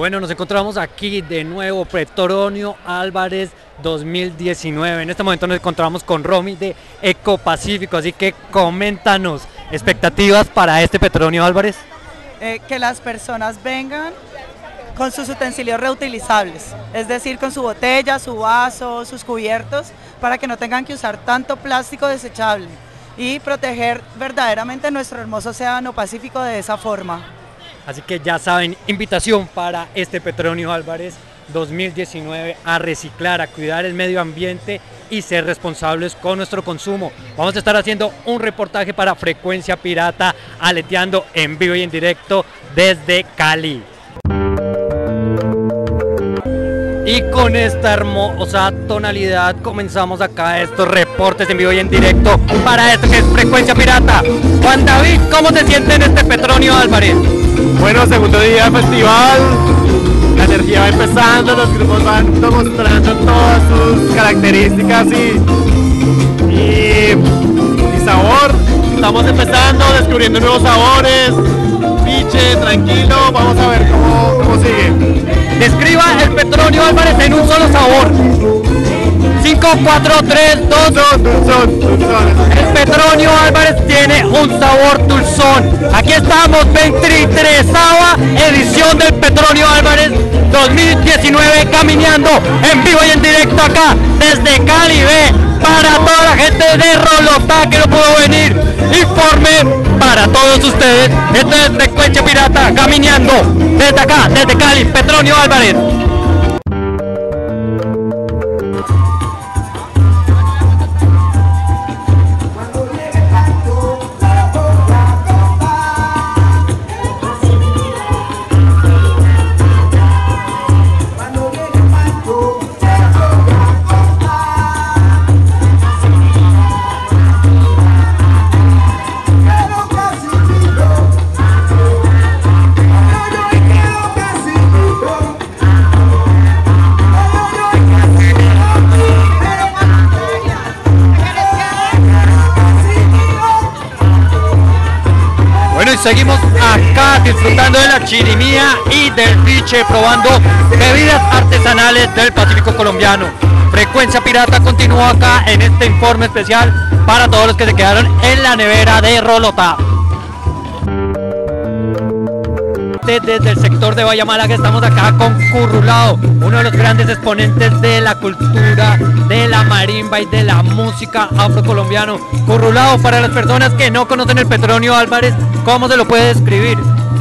Bueno, nos encontramos aquí de nuevo, Petronio Álvarez 2019. En este momento nos encontramos con Romy de Ecopacífico, así que coméntanos, expectativas para este Petronio Álvarez. Que las personas vengan con sus utensilios reutilizables, es decir, con su botella, su vaso, sus cubiertos, para que no tengan que usar tanto plástico desechable y proteger verdaderamente nuestro hermoso océano Pacífico de esa forma. Así que ya saben, invitación para este Petronio Álvarez 2019 a reciclar, a cuidar el medio ambiente y ser responsables con nuestro consumo. Vamos a estar haciendo un reportaje para Frecuencia Pirata, aleteando en vivo y en directo desde Cali. Y con esta hermosa tonalidad comenzamos acá estos reportes en vivo y en directo para esto que es Frecuencia Pirata. Juan David, ¿cómo se siente en este Petronio Álvarez? Bueno, segundo día del festival, la energía va empezando, los grupos van demostrando todas sus características y sabor. Estamos empezando, descubriendo nuevos sabores, piche, tranquilo, vamos a ver cómo sigue. Describa el Petronio Álvarez en un solo sabor. 5, 4, 3, 2. Dulzón. El Petronio Álvarez tiene un sabor dulzón. Aquí estamos, 23ª edición del Petronio Álvarez 2019, caminando en vivo y en directo acá desde Cali B. Para toda la gente de Rolotá que no pudo venir, informe para todos ustedes. Esto es Frecuencia Pirata, caminando desde acá, desde Cali, Petronio Álvarez. Seguimos acá disfrutando de la chirimía y del piche, probando bebidas artesanales del Pacífico colombiano. Frecuencia Pirata continúa acá en este informe especial para todos los que se quedaron en la nevera de Rolotá. Desde el sector de Bahía Málaga estamos acá con Currulao, uno de los grandes exponentes de la cultura, de la marimba y de la música afrocolombiano. Currulao, para las personas que no conocen el Petronio Álvarez, ¿cómo se lo puede describir?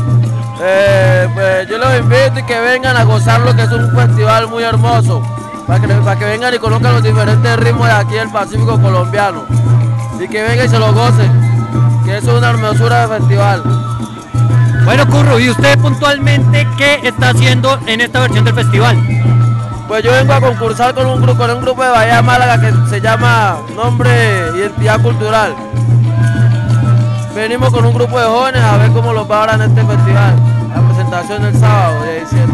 Pues yo los invito y que vengan a gozar lo que es un festival muy hermoso, para que vengan y conozcan los diferentes ritmos de aquí del Pacífico colombiano, y que vengan y se lo gocen, que eso es una hermosura de festival. Bueno, Curro, ¿y usted puntualmente qué está haciendo en esta versión del festival? Pues yo vengo a concursar con un grupo de Bahía Málaga que se llama Nombre Identidad Cultural. Venimos con un grupo de jóvenes a ver cómo los va ahora en este festival, la presentación del sábado de diciembre.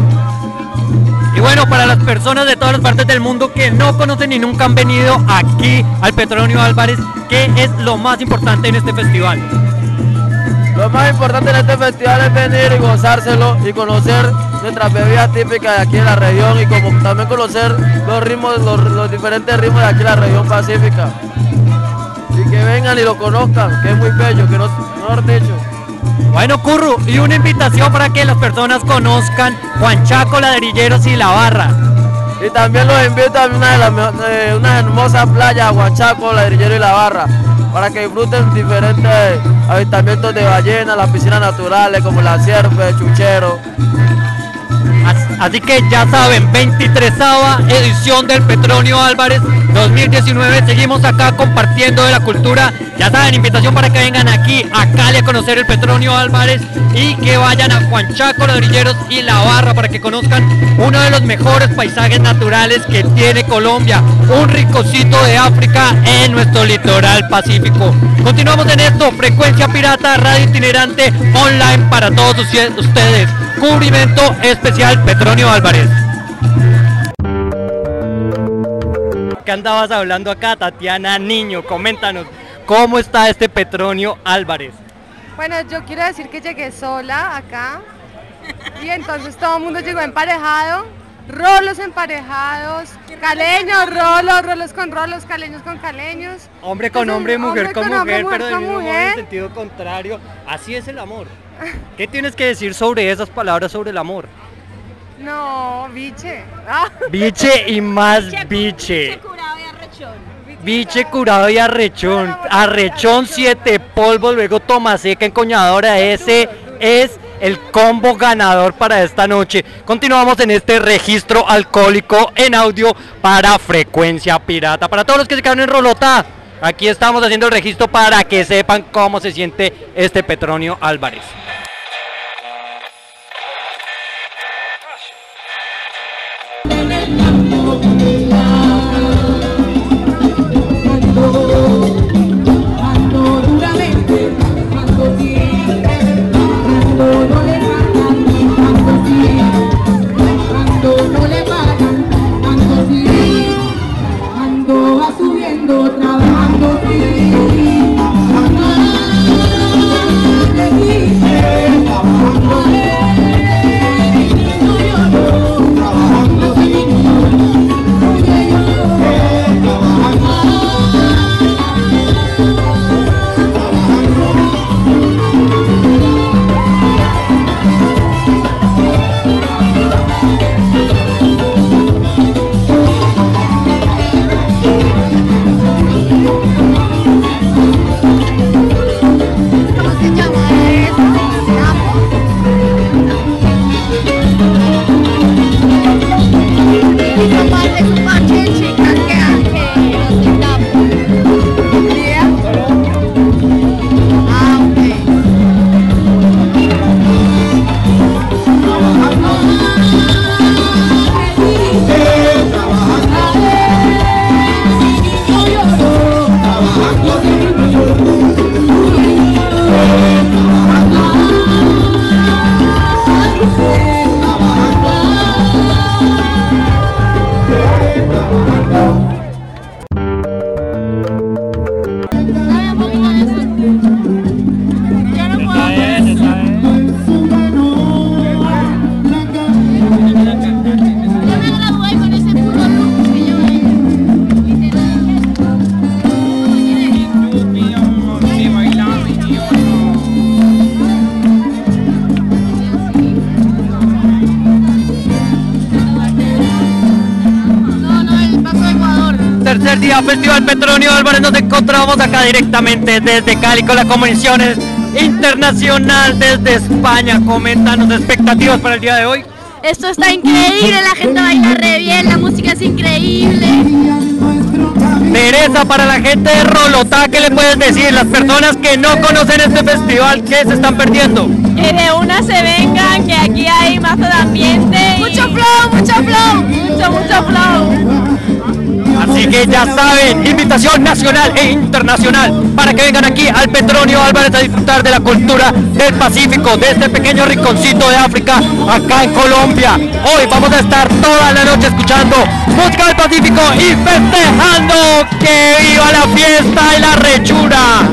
Y bueno, para las personas de todas las partes del mundo que no conocen y nunca han venido aquí al Petronio Álvarez, ¿qué es lo más importante en este festival? Lo más importante en este festival es venir y gozárselo y conocer nuestras bebidas típicas de aquí en la región, y como también conocer los ritmos, los diferentes ritmos de aquí en la región pacífica. Y que vengan y lo conozcan, que es muy bello, que no mejor dicho. Bueno, Curro, y una invitación para que las personas conozcan Huanchaco, Ladrilleros y La Barra. Y también los invito a una hermosa playa, Huanchaco, Ladrillero y La Barra, para que disfruten diferentes avistamientos de ballenas, las piscinas naturales como la sierpe, chuchero. Así que ya saben, 23ª edición del Petronio Álvarez 2019, seguimos acá compartiendo de la cultura. Ya saben, invitación para que vengan aquí a Cali a conocer el Petronio Álvarez y que vayan a Huanchaco, Ladrilleros y La Barra para que conozcan uno de los mejores paisajes naturales que tiene Colombia, un ricocito de África en nuestro litoral pacífico. Continuamos en esto, Frecuencia Pirata, radio itinerante online para todos ustedes. Cubrimiento especial Petronio Álvarez. ¿Qué andabas hablando acá, Tatiana Niño? Coméntanos, ¿cómo está este Petronio Álvarez? Bueno, yo quiero decir que llegué sola acá Y entonces todo el mundo llegó emparejado, rolos emparejados, caleños, rolos con rolos, caleños con caleños. Hombre con hombre, mujer con mujer, pero del mismo modo en mujer. sentido contrario. Así es el amor. ¿Qué tienes que decir sobre esas palabras sobre el amor? No, biche. Ah. Biche y más biche. Biche curado y arrechón. Arrechón 7 polvos, luego toma seca encoñadora. Ese es el combo ganador para esta noche. Continuamos en este registro alcohólico en audio para Frecuencia Pirata. Para todos los que se quedaron en Rolota, aquí estamos haciendo el registro para que sepan cómo se siente este Petronio Álvarez. Tercer día Festival Petronio Álvarez, nos encontramos acá directamente desde Cali con la Comisión Internacional desde España. Coméntanos expectativas para el día de hoy. Esto está increíble, la gente baila re bien, la música es increíble. Teresa, para la gente de Rolotá, ¿qué le puedes decir? Las personas que no conocen este festival, ¿qué se están perdiendo? Que de una se vengan, que aquí hay más de ambiente. Mucho flow, mucho flow, mucho flow. Así que ya saben, invitación nacional e internacional para que vengan aquí al Petronio Álvarez a disfrutar de la cultura del Pacífico, de este pequeño rinconcito de África, acá en Colombia. Hoy vamos a estar toda la noche escuchando música del Pacífico y festejando que viva la fiesta y la rechura.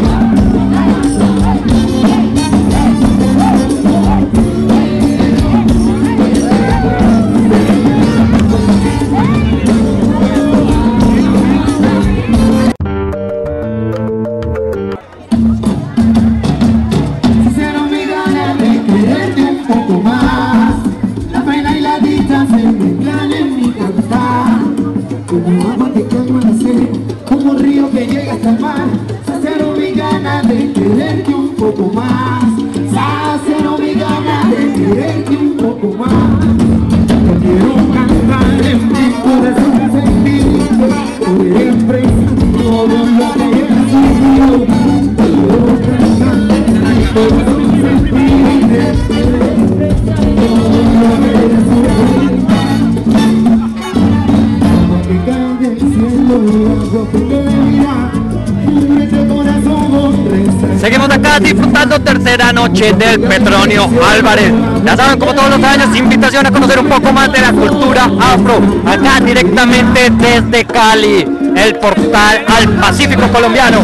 Como río que llega hasta el mar, saciaron mi gana de quererte un poco más, saciaron mi gana de quererte un poco más. Te quiero cantar en mi corazón sentido, siempre todo lo que he sido. Te quiero cantar en mi corazón sentido, todo lo que he sido. Seguimos acá disfrutando tercera noche del Petronio Álvarez. Ya saben, como todos los años, invitación a conocer un poco más de la cultura afro, acá directamente desde Cali, el portal al Pacífico colombiano.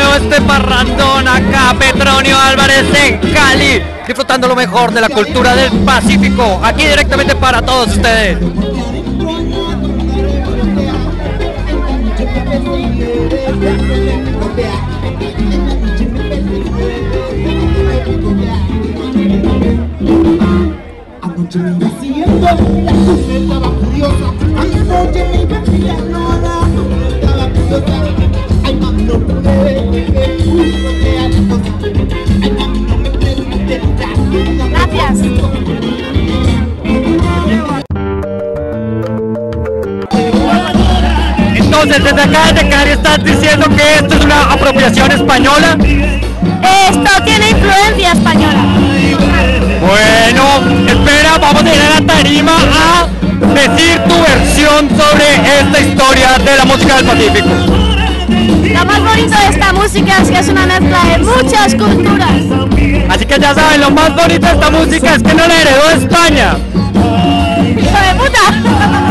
todo este parrandón acá, Petronio Álvarez en Cali, disfrutando lo mejor de la cultura del Pacífico, aquí directamente para todos ustedes. Anoche me iba siguiendo, la cosa estaba curiosa. Anoche me iba siguiendo, la cosa estaba curiosa. Ay, mami, no pude ver que tú no te hagas cosa. Ay, mami, no me preguntes nada. Gracias. Entonces, desde acá de Cali estás diciendo que esto es una apropiación española. Esto tiene influencia española. Bueno, espera, vamos a ir a la tarima a decir tu versión sobre esta historia de la música del Pacífico. Lo más bonito de esta música es que es una mezcla de muchas culturas. Así que ya saben, lo más bonito de esta música es que no la heredó España. ¡Hijo de puta!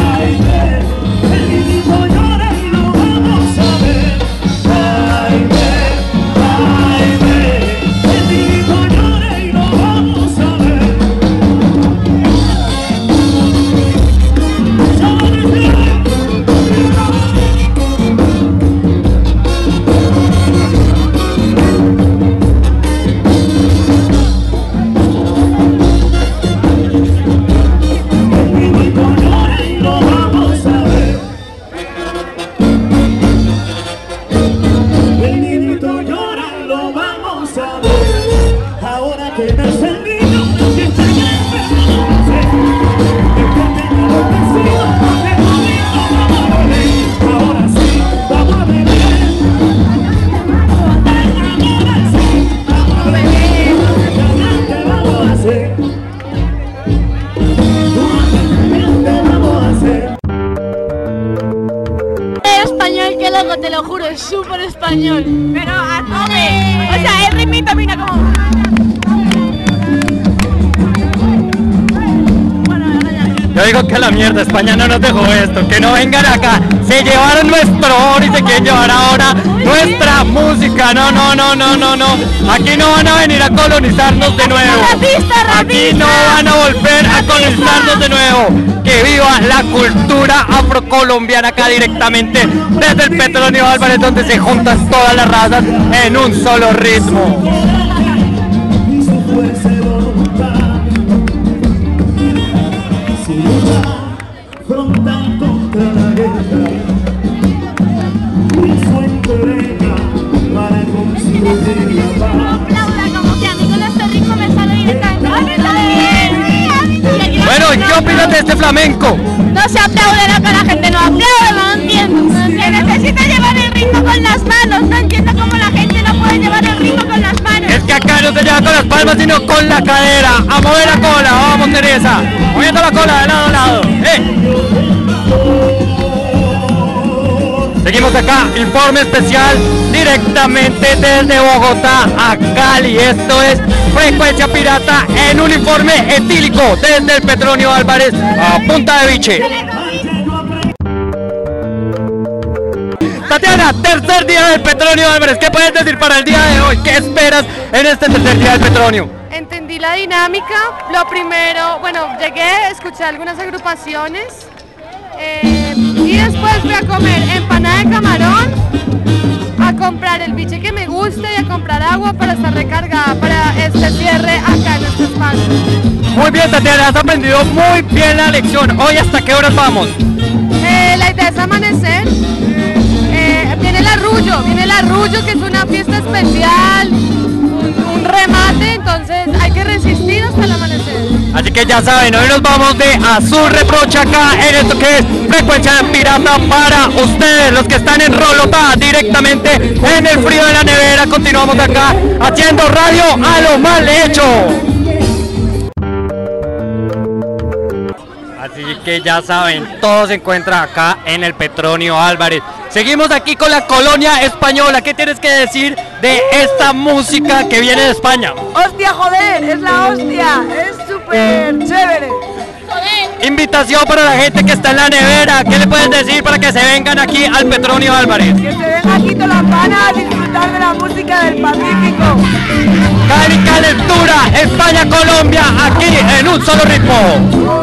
Te lo juro, es súper español. Pero a tope. O sea, el ritmito mira como... Yo digo que la mierda, España no nos dejó esto, que no vengan acá, se llevaron nuestro oro y se quieren llevar ahora nuestra música, no, aquí no van a venir a colonizarnos de nuevo, aquí no van a volver a colonizarnos de nuevo, que viva la cultura afrocolombiana acá directamente desde el Petronio Álvarez, donde se juntan todas las razas en un solo ritmo. Bueno, ¿y qué opinas de este flamenco? No se aplaude lo que la gente no aplaude, no entiendo. Se necesita llevar el ritmo con las manos, no entiendo cómo la gente no puede llevar el ritmo con las manos. Es que acá no se lleva con las palmas, sino con la cadera. A mover la cola, vamos Teresa. Moviendo la cola de lado a lado. Seguimos acá, informe especial directamente desde Bogotá a Cali. Esto es Frecuencia Pirata en un informe etílico desde el Petronio Álvarez a Punta de Biche. Tatiana, tercer día del Petronio Álvarez. ¿Qué puedes decir para el día de hoy? ¿Qué esperas en este tercer día del Petronio? Entendí la dinámica. Lo primero, bueno, llegué, escuché algunas agrupaciones. Y después fui a comer empanada de camarón, a comprar el biche que me gusta y a comprar agua para estar recargada para este cierre acá en este espacio. Muy bien, Tatiana, has aprendido muy bien la lección. ¿Hoy hasta qué horas vamos? La idea es amanecer. Viene el arrullo, que es una fiesta especial, un remate, entonces hay que resistir hasta el amanecer. Así que ya saben, hoy nos vamos de Azul Reproche acá en esto que es Frecuencia Pirata para ustedes, los que están en Rolotá, directamente en el frío de la nevera. Continuamos acá haciendo radio a lo mal hecho. Así que ya saben, todo se encuentra acá en el Petronio Álvarez. Seguimos aquí con la colonia española. ¿Qué tienes que decir de esta música que viene de España? ¡Hostia, joder! ¡Es la hostia! ¡Es súper chévere! Invitación para la gente que está en la nevera. ¿Qué le puedes decir para que se vengan aquí al Petronio Álvarez? Que se den aquí todas las ganas a disfrutar disfrutar de la música del Pacífico. Cali Calentura, España, Colombia, aquí en un solo ritmo.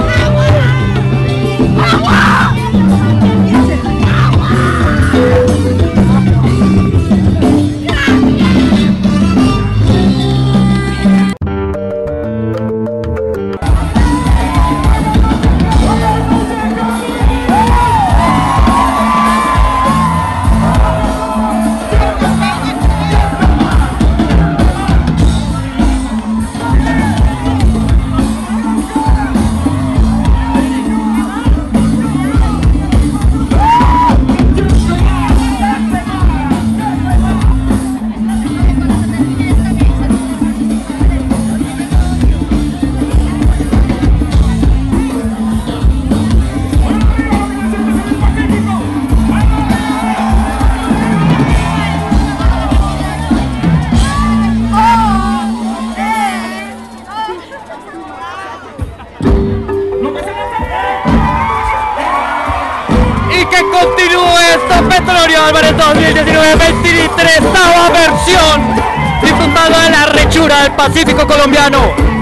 Continúa esto, Petronio Álvarez 2019, 23ª versión, disfrutando de la rechura del Pacífico colombiano.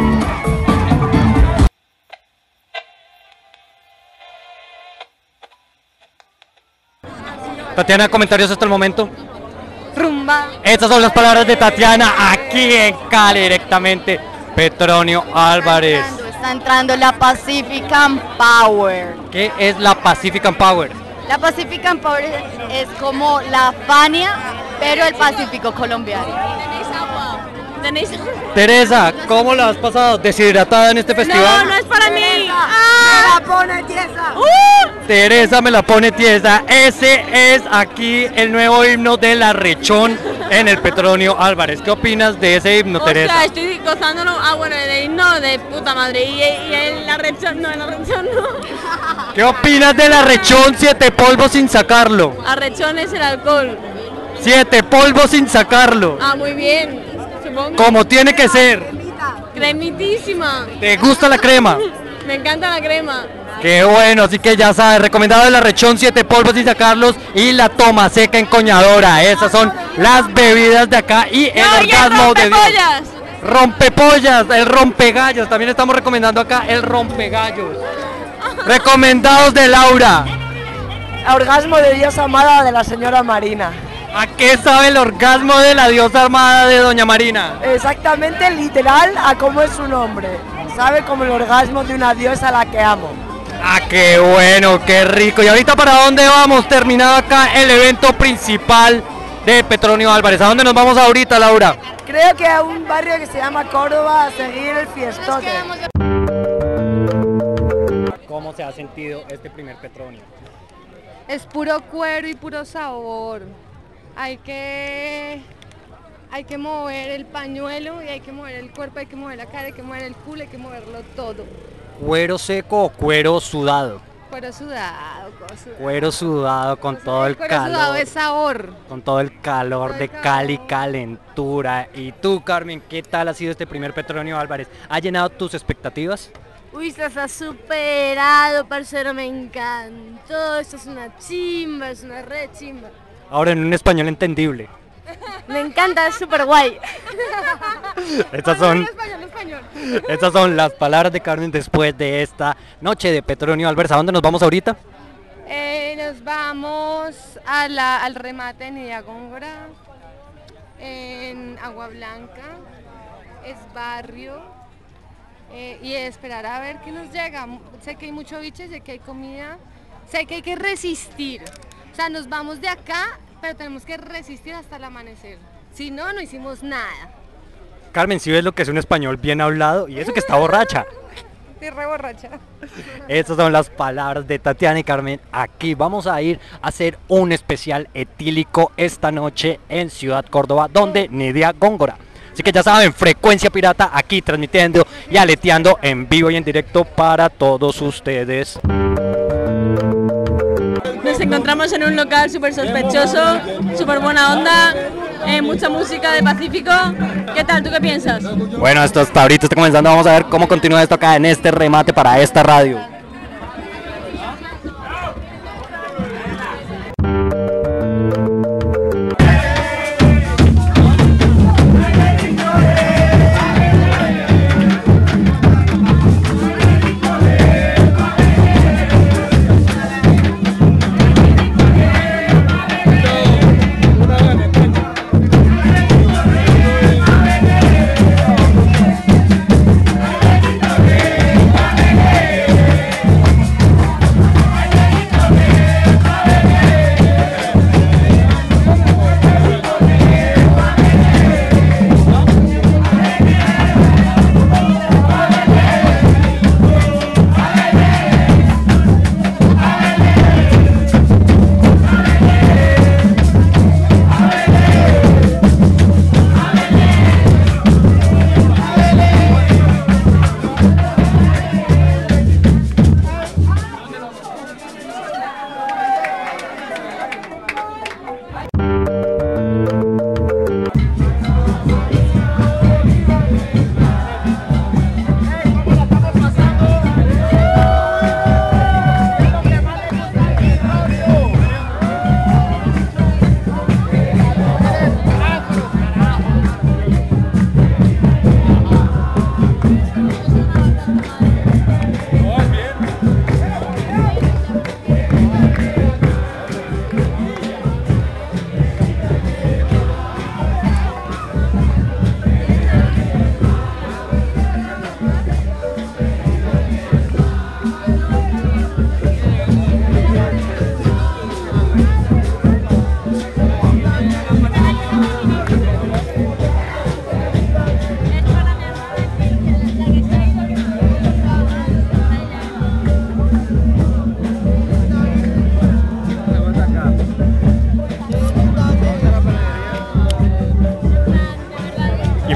Tatiana, comentarios hasta el momento. Rumba. Estas son las palabras de Tatiana aquí en Cali directamente. Petronio Álvarez. Está entrando la Pacifican Power. ¿Qué es la Pacifican Power? La Pacifican Power es como la Fania, pero el Pacífico colombiano. ¿Tenéis agua? Teresa, ¿cómo la has pasado? ¿Deshidratada en este festival? No, no es para mí. Me la pone tiesa. Teresa me la pone tiesa. Ese es aquí el nuevo himno de la Rechón en el Petronio Álvarez. ¿Qué opinas de ese himno, Teresa? O sea, estoy gozándolo. Ah, bueno, el himno de puta madre. Y la Rechón no, la Rechón no. ¿Qué opinas de la Rechón 7 polvos sin sacarlo? Arrechón es el alcohol. 7 polvos sin sacarlo. Ah, muy bien. Supongo. Como tiene que ser. Cremitísima. ¿Te gusta la crema? Me encanta la crema. Qué bueno, así que ya sabes, recomendado de la Rechón 7 polvos sin sacarlos y la toma seca encoñadora. Esas son las bebidas de acá y el orgasmo de Dios. Rompepollas, el rompegallos. También estamos recomendando acá el rompegallos. Recomendados de Laura. Orgasmo de Dios amada de la señora Marina. ¿A qué sabe el orgasmo de la diosa armada de Doña Marina? Exactamente, literal, a cómo es su nombre. Sabe como el orgasmo de una diosa a la que amo. Ah, qué bueno, qué rico. ¿Y ahorita para dónde vamos? Terminado acá el evento principal de Petronio Álvarez. ¿A dónde nos vamos ahorita, Laura? Creo que a un barrio que se llama Córdoba a seguir el fiestote. ¿Cómo se ha sentido este primer Petronio? Es puro cuero y puro sabor. Hay que mover el pañuelo y hay que mover el cuerpo, hay que mover la cara, hay que mover el culo, hay que moverlo todo. ¿Cuero seco o cuero sudado? Cuero sudado, Cuero sudado con todo el cuero sudado calor. es sabor. Con todo el calor de Cali Calentura. Y tú, Carmen, ¿qué tal ha sido este primer Petronio Álvarez? ¿Ha llenado tus expectativas? Uy, estás superado, parcero, me encantó. Esto es una chimba, es una re chimba. Ahora en un español entendible. Me encanta, es súper guay. Estas son las palabras de Carmen después de esta noche de Petronio Álvarez. ¿A dónde nos vamos ahorita? Nos vamos al remate en Nidia Góngora, en Agua Blanca, es barrio, y esperar a ver qué nos llega. Sé que hay mucho biche, sé que hay comida, sé que hay que resistir. O sea, nos vamos de acá, pero tenemos que resistir hasta el amanecer. Si no, no hicimos nada. Carmen, si ves lo que es un español bien hablado y eso que está borracha. Estoy re borracha. Estas son las palabras de Tatiana y Carmen. Aquí vamos a ir a hacer un especial etílico esta noche en Ciudad Córdoba, donde Nidia Góngora. Así que ya saben, Frecuencia Pirata aquí transmitiendo y aleteando en vivo y en directo para todos ustedes. Nos encontramos en un local súper sospechoso, súper buena onda, mucha música de Pacífico. ¿Qué tal? ¿Tú qué piensas? Bueno, esto hasta ahorita está comenzando. Vamos a ver cómo continúa esto acá en este remate para esta radio.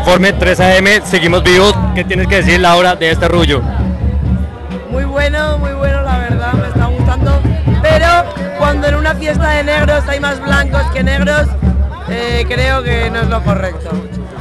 Informe 3 AM, seguimos vivos. ¿Qué tienes que decir, Laura, de este rullo? Muy bueno, la verdad, me está gustando. Pero cuando en una fiesta de negros hay más blancos que negros, creo que no es lo correcto.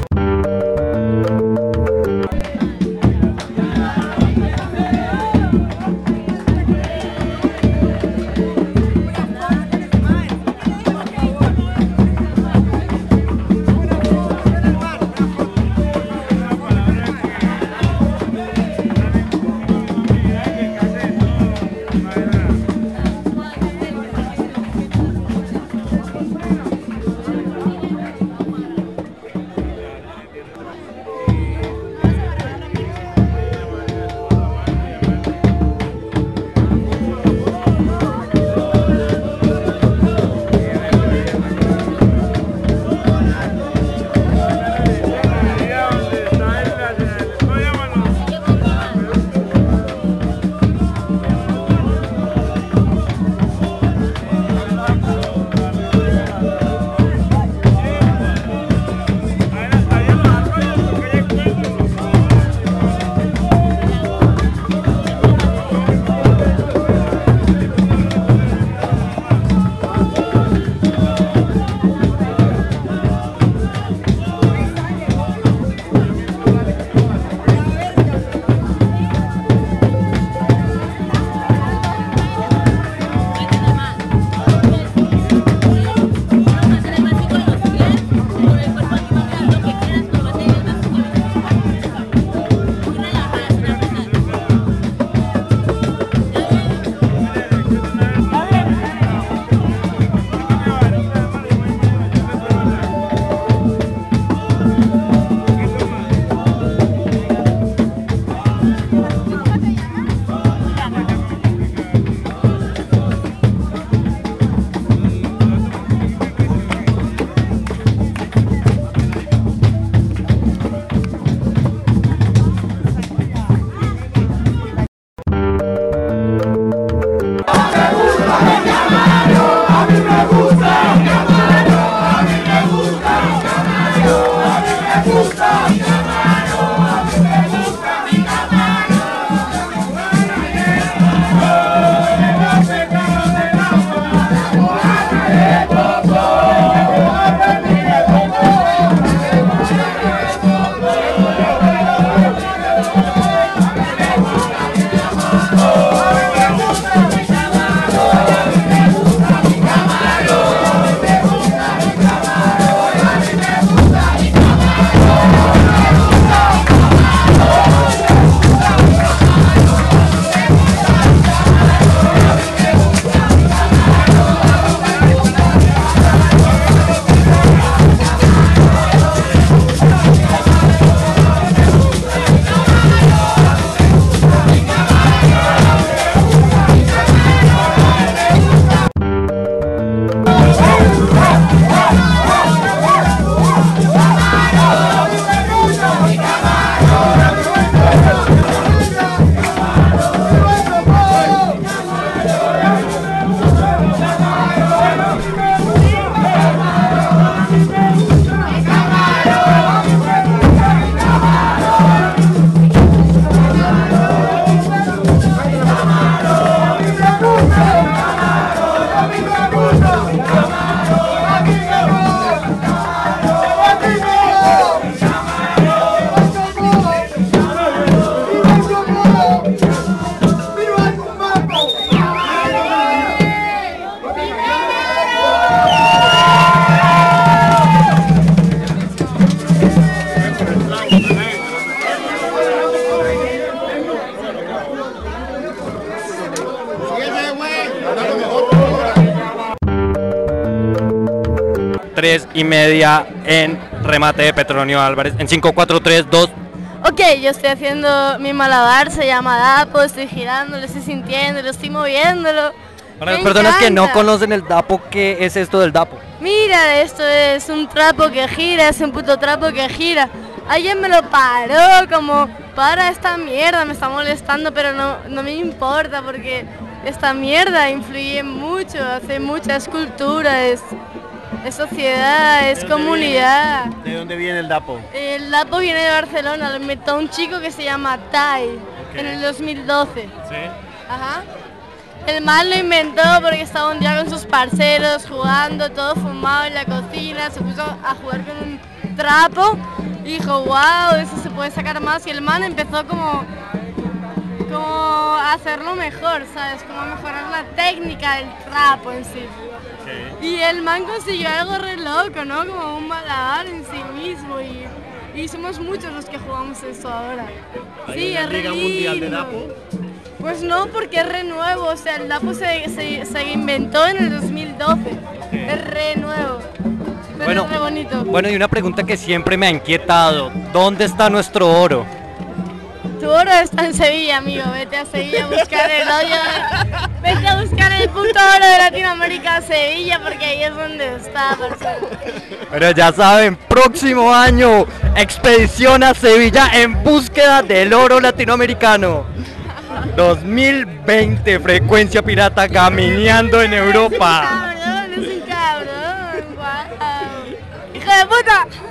y media en remate de Petronio Álvarez, en 5, 4, 3, 2. Ok, yo estoy haciendo mi malabar, se llama Dapo, estoy girando, lo estoy sintiendo, lo estoy moviéndolo. Para las personas que no conocen el Dapo, ¿qué es esto del Dapo? Mira, esto es un trapo que gira, es un puto trapo que gira. Alguien me lo paró, como, para esta mierda, me está molestando, pero no me importa porque esta mierda influye mucho, hace mucha escultura, es Es sociedad, es comunidad. ¿De dónde viene el dapo? El dapo viene de Barcelona, lo inventó un chico que se llama Tai en el 2012. Sí. Ajá. El man lo inventó porque estaba un día con sus parceros jugando, todo fumado en la cocina, se puso a jugar con un trapo y dijo, wow, eso se puede sacar más, y el man empezó como a hacerlo mejor, ¿sabes? Como a mejorar la técnica del trapo en sí. Okay. Y el man consiguió algo re loco, ¿no? Como un malabar en sí mismo y somos muchos los que jugamos eso ahora. Sí, es re lindo. Mundial de dapo? Pues no, porque es re nuevo, o sea, el dapo se inventó en el 2012, okay. Es re nuevo, pero bueno, es re bonito. Bueno, y una pregunta que siempre me ha inquietado, ¿dónde está nuestro oro? Tu oro está en Sevilla, amigo, vete a Sevilla a buscar el oro, vete a buscar el puto oro de Latinoamérica a Sevilla, porque ahí es donde está, parcero. Pero ya saben, próximo año, expedición a Sevilla en búsqueda del oro latinoamericano. 2020, Frecuencia Pirata camineando en Europa. Es un cabrón, wow. ¡Hijo de puta!